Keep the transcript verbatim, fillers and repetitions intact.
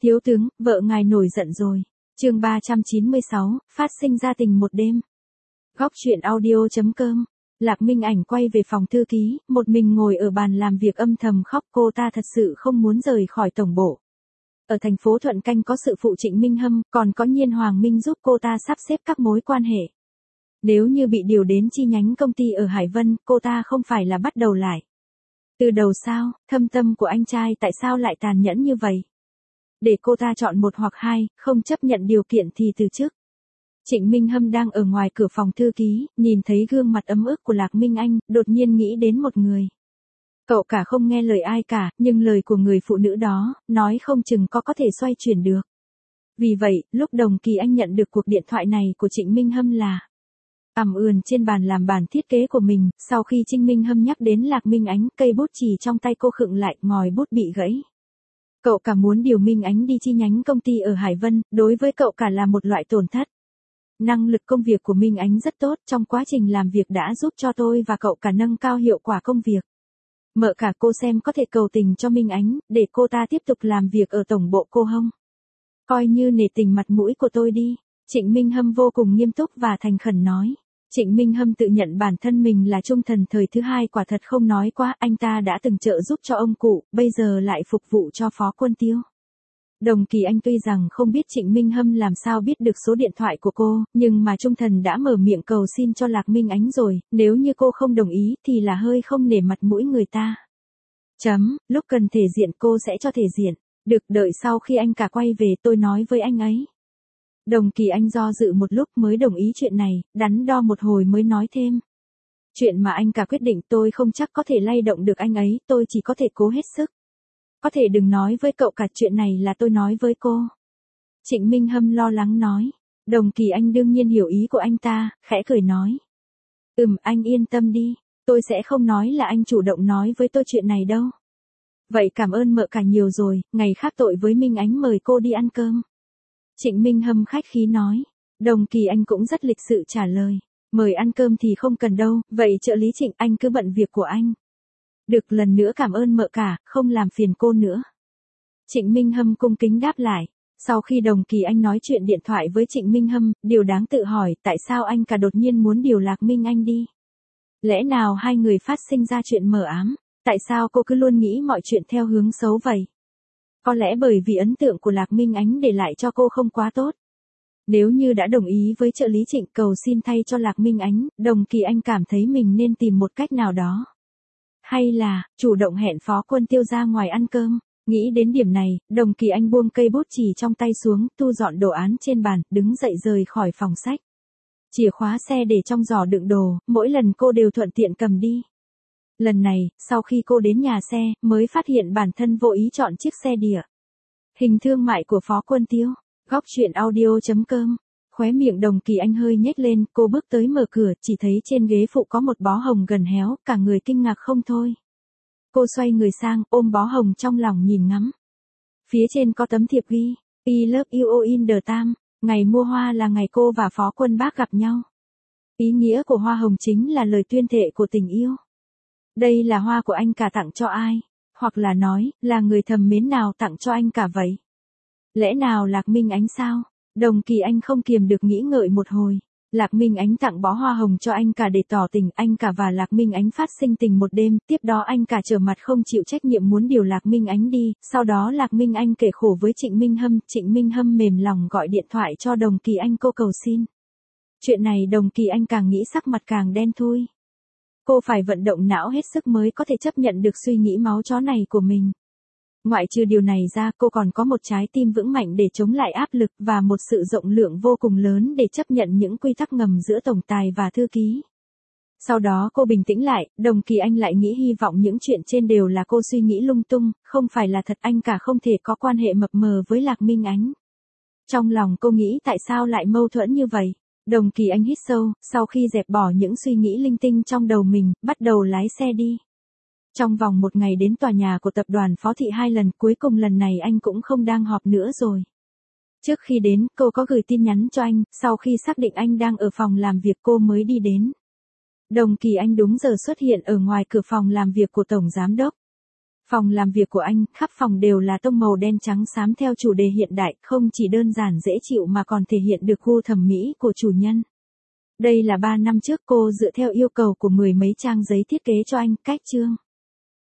Thiếu tướng, vợ ngài nổi giận rồi. Chương ba trăm chín mươi sáu, phát sinh ra tình một đêm. Góc truyện audio chấm com. Lạc Minh Ảnh quay về phòng thư ký, một mình ngồi ở bàn làm việc âm thầm khóc, cô ta thật sự không muốn rời khỏi tổng bộ. Ở thành phố Thuận Canh có sự phụ Trịnh Minh Hâm, còn có Nhiên Hoàng Minh giúp cô ta sắp xếp các mối quan hệ. Nếu như bị điều đến chi nhánh công ty ở Hải Vân, cô ta không phải là bắt đầu lại. Từ đầu sao, thâm tâm của anh trai tại sao lại tàn nhẫn như vậy? Để cô ta chọn một hoặc hai, không chấp nhận điều kiện thì từ chức. Trịnh Minh Hâm đang ở ngoài cửa phòng thư ký, nhìn thấy gương mặt ấm ức của Lạc Minh Anh, đột nhiên nghĩ đến một người. Cậu cả không nghe lời ai cả, nhưng lời của người phụ nữ đó, nói không chừng có có thể xoay chuyển được. Vì vậy, lúc Đồng Kỳ Anh nhận được cuộc điện thoại này của Trịnh Minh Hâm là ầm ườn trên bàn làm bản thiết kế của mình, sau khi Trịnh Minh Hâm nhắc đến Lạc Minh Ánh, cây bút chì trong tay cô khựng lại, ngòi bút bị gãy. Cậu cả muốn điều Minh Ánh đi chi nhánh công ty ở Hải Vân, đối với cậu cả là một loại tổn thất. Năng lực công việc của Minh Ánh rất tốt, trong quá trình làm việc đã giúp cho tôi và cậu cả nâng cao hiệu quả công việc. Mợ cả cô xem có thể cầu tình cho Minh Ánh, để cô ta tiếp tục làm việc ở tổng bộ cô không? Coi như nể tình mặt mũi của tôi đi. Trịnh Minh Hâm vô cùng nghiêm túc và thành khẩn nói. Trịnh Minh Hâm tự nhận bản thân mình là trung thần thời thứ hai, quả thật không nói quá, anh ta đã từng trợ giúp cho ông cụ, bây giờ lại phục vụ cho Phó Quân Tiêu. Đồng Kỳ Anh tuy rằng không biết Trịnh Minh Hâm làm sao biết được số điện thoại của cô, nhưng mà trung thần đã mở miệng cầu xin cho Lạc Minh Ánh rồi, nếu như cô không đồng ý thì là hơi không nể mặt mũi người ta. Chấm, lúc cần thể diện cô sẽ cho thể diện, được, đợi sau khi anh cả quay về tôi nói với anh ấy. Đồng Kỳ Anh do dự một lúc mới đồng ý chuyện này, đắn đo một hồi mới nói thêm. Chuyện mà anh cả quyết định tôi không chắc có thể lay động được anh ấy, tôi chỉ có thể cố hết sức. Có thể đừng nói với cậu cả, chuyện này là tôi nói với cô. Trịnh Minh Hâm lo lắng nói. Đồng Kỳ Anh đương nhiên hiểu ý của anh ta, khẽ cười nói. Ừm, anh yên tâm đi, tôi sẽ không nói là anh chủ động nói với tôi chuyện này đâu. Vậy cảm ơn mợ cả nhiều rồi, ngày khác tội với Minh Ánh mời cô đi ăn cơm. Trịnh Minh Hâm khách khí nói. Đồng Kỳ Anh cũng rất lịch sự trả lời. Mời ăn cơm thì không cần đâu, vậy trợ lý Trịnh anh cứ bận việc của anh. Được, lần nữa cảm ơn mợ cả, không làm phiền cô nữa. Trịnh Minh Hâm cung kính đáp lại. Sau khi Đồng Kỳ Anh nói chuyện điện thoại với Trịnh Minh Hâm, điều đáng tự hỏi tại sao anh cả đột nhiên muốn điều Lạc Minh Anh đi. Lẽ nào hai người phát sinh ra chuyện mờ ám, tại sao cô cứ luôn nghĩ mọi chuyện theo hướng xấu vậy? Có lẽ bởi vì ấn tượng của Lạc Minh Ánh để lại cho cô không quá tốt. Nếu như đã đồng ý với trợ lý Trịnh cầu xin thay cho Lạc Minh Ánh, Đồng Kỳ Anh cảm thấy mình nên tìm một cách nào đó. Hay là, chủ động hẹn Phó Quân Tiêu ra ngoài ăn cơm. Nghĩ đến điểm này, Đồng Kỳ Anh buông cây bút chì trong tay xuống, thu dọn đồ án trên bàn, đứng dậy rời khỏi phòng sách. Chìa khóa xe để trong giỏ đựng đồ, mỗi lần cô đều thuận tiện cầm đi. Lần này, sau khi cô đến nhà xe, mới phát hiện bản thân vô ý chọn chiếc xe đĩa. Hình thương mại của Phó Quân Tiêu. Góc truyện audio chấm com. Khóe miệng Đồng Kỳ Anh hơi nhếch lên, cô bước tới mở cửa, chỉ thấy trên ghế phụ có một bó hồng gần héo, cả người kinh ngạc không thôi. Cô xoay người sang, ôm bó hồng trong lòng nhìn ngắm. Phía trên có tấm thiệp ghi, I love you in the time, ngày mua hoa là ngày cô và Phó Quân Bác gặp nhau. Ý nghĩa của hoa hồng chính là lời tuyên thệ của tình yêu. Đây là hoa của anh cả tặng cho ai? Hoặc là nói, là người thầm mến nào tặng cho anh cả vậy? Lẽ nào Lạc Minh Ánh sao? Đồng Kỳ Anh không kiềm được nghĩ ngợi một hồi. Lạc Minh Ánh tặng bó hoa hồng cho anh cả để tỏ tình, anh cả và Lạc Minh Ánh phát sinh tình một đêm, tiếp đó anh cả trở mặt không chịu trách nhiệm muốn điều Lạc Minh Ánh đi, sau đó Lạc Minh Anh kể khổ với Trịnh Minh Hâm, Trịnh Minh Hâm mềm lòng gọi điện thoại cho Đồng Kỳ Anh cô cầu xin. Chuyện này Đồng Kỳ Anh càng nghĩ sắc mặt càng đen thui. Cô phải vận động não hết sức mới có thể chấp nhận được suy nghĩ máu chó này của mình. Ngoại trừ điều này ra, cô còn có một trái tim vững mạnh để chống lại áp lực và một sự rộng lượng vô cùng lớn để chấp nhận những quy tắc ngầm giữa tổng tài và thư ký. Sau đó cô bình tĩnh lại, Đồng Kỳ Anh lại nghĩ hy vọng những chuyện trên đều là cô suy nghĩ lung tung, không phải là thật, anh cả không thể có quan hệ mập mờ với Lạc Minh Ánh. Trong lòng cô nghĩ tại sao lại mâu thuẫn như vậy. Đồng Kỳ Anh hít sâu, sau khi dẹp bỏ những suy nghĩ linh tinh trong đầu mình, bắt đầu lái xe đi. Trong vòng một ngày đến tòa nhà của tập đoàn Phó Thị hai lần, cuối cùng lần này anh cũng không đang họp nữa rồi. Trước khi đến, cô có gửi tin nhắn cho anh, sau khi xác định anh đang ở phòng làm việc cô mới đi đến. Đồng Kỳ Anh đúng giờ xuất hiện ở ngoài cửa phòng làm việc của Tổng Giám Đốc. Phòng làm việc của anh, khắp phòng đều là tông màu đen trắng xám theo chủ đề hiện đại, không chỉ đơn giản dễ chịu mà còn thể hiện được gu thẩm mỹ của chủ nhân. Đây là ba năm trước cô dựa theo yêu cầu của mười mấy trang giấy thiết kế cho anh, cách chương.